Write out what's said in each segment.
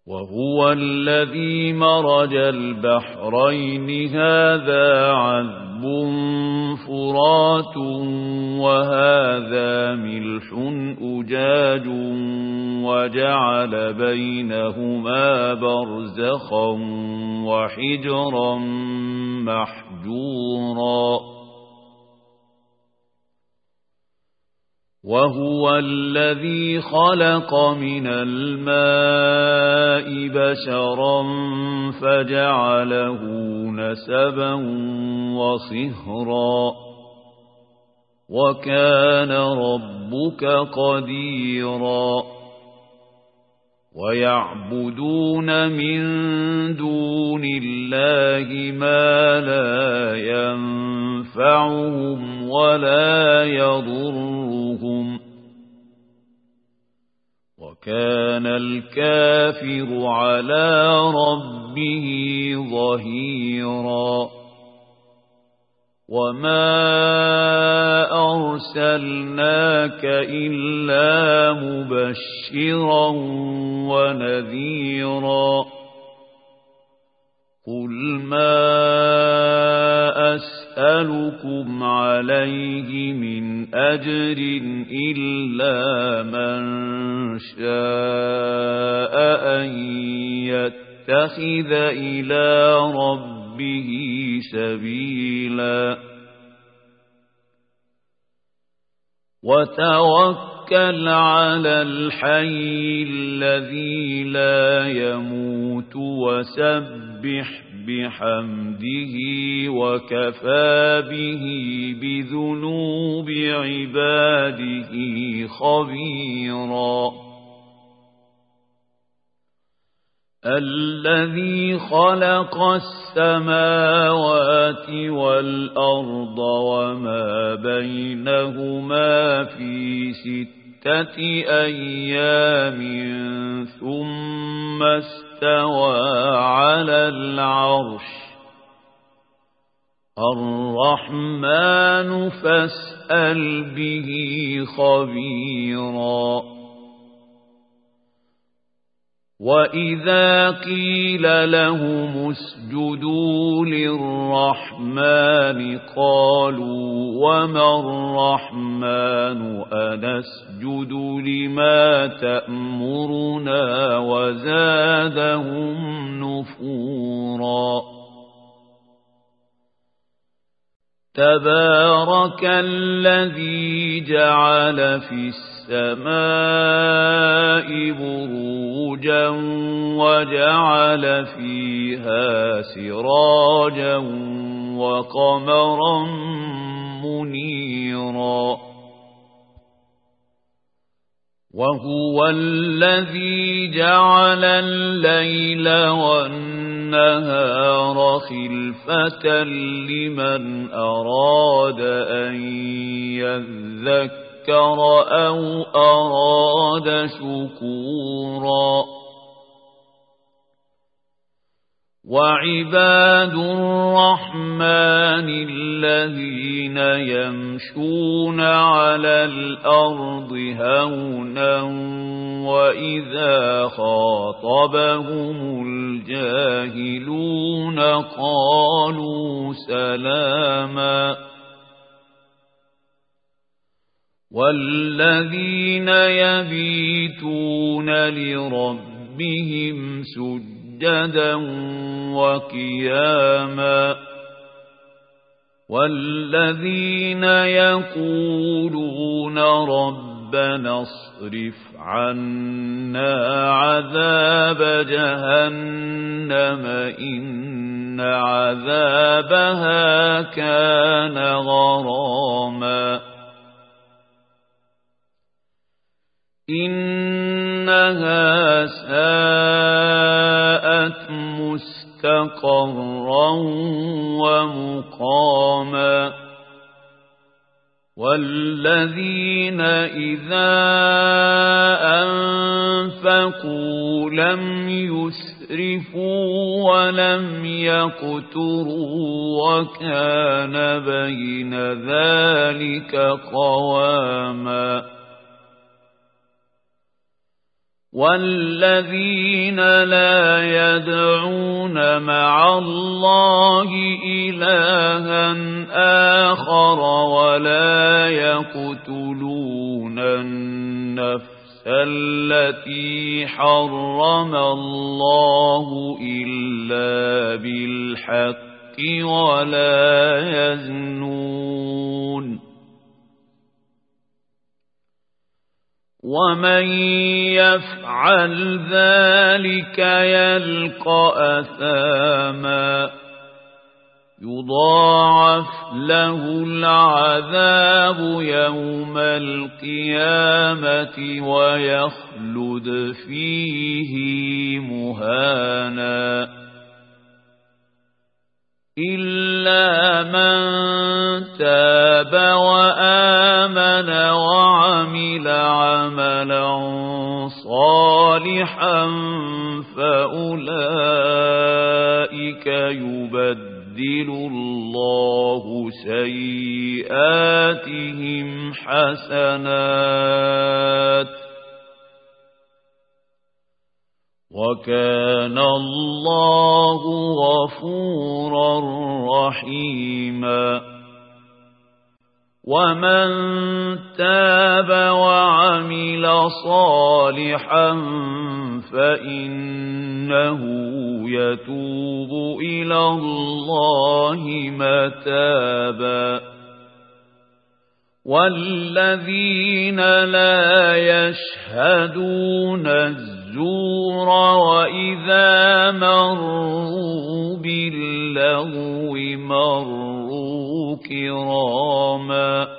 وهو الذي مرج البحرين هذا عذب فرات وهذا ملح أجاج وجعل بينهما برزخا وحجرا محجورا وهو الذي خلق من الماء بشرا فجعله نسبا وصهرا وكان ربك قديرا ويعبدون من دون الله ما لا ينفعهم ولا يضرهم وكان الكافر على ربه ظهيرا وما أرسلناك إلا مبشرا ونذيرا قل ما أسألكم عليه من أجر إلا من شاء أن يتخذ إلى ربه سبيلا وتوكل على الحي الذي لا يموت وسبح بحمده وكفى به بذنوب عباده خبيرا الذي خلق السماوات والأرض وما بينهما في 6 أيام ثم استوى على العرش الرحمن فاسأل به خبيرا وإذا قيل لهم اسجدوا للرحمن قالوا وما الرحمن أنسجد لما تأمرنا وزادهم نفورا تبارك الذي جعل في السماء بروجا وجعل فيها سراجا وقمرا منيرا وهو الذي جعل الليل والنهار خلفة لمن أراد أن يذكر أو أراد شكورا وعباد الرحمن الذين يمشون على الأرض هونا وإذا خاطبهم الجاهلون قالوا سلاما والذين يبيتون لربهم سجدا وقياما والذين يقولون ربنا اصرف عنا عذاب جهنم إن عذابها كان غراما إنها ساءت مستقرا ومقاما والذين إذا أنفقوا لم يسرفوا ولم يقتروا وكان بين ذلك قواما والذين لا يدعون مع الله إلها آخر ولا يقتلون النفس التي حرم الله إلا بالحق ولا يزنون ومن يفعل ذلك يلقى أثاما يضاعف له العذاب يوم القيامة ويخلد فيه مهانا إلا من تاب وآمن وعمل عملا صالحا فأولئك يبدل الله سيئاتهم حسنات وكان الله غفورا رحيما ومن تاب وعمل صالحا فإنه يتوب إلى الله متابا والذين لا يشهدون الزور وإذا مروا باللغو مروا كراما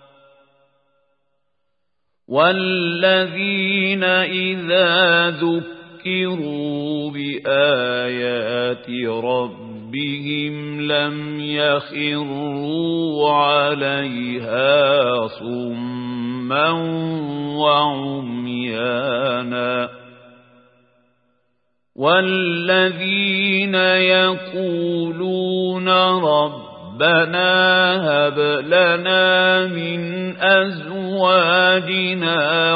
والذين إذا ذكروا بآيات ربهم لم يخروا عليها صما وعميانا والذين يقولون ربنا هب لنا من أزواجنا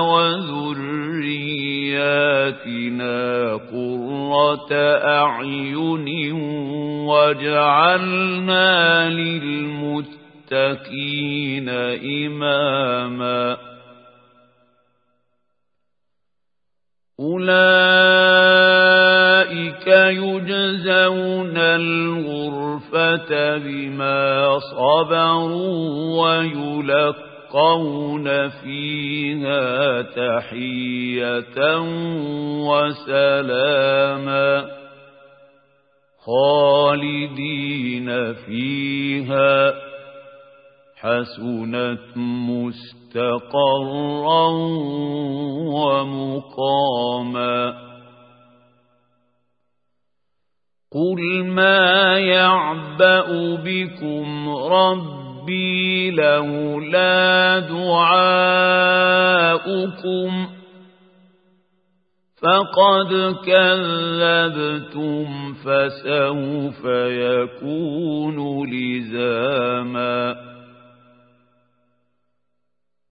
وذرياتنا قرة أعين واجعلنا للمتقين إماما أولئك يجزون الغرفة بما صبروا ويلقون فيها تحية وسلاما خالدين فيها حسنت مستقرا ومقاما قل ما يعبأ بكم ربي لولا دعاؤكم فقد كذبتم فسوف يكون لزاما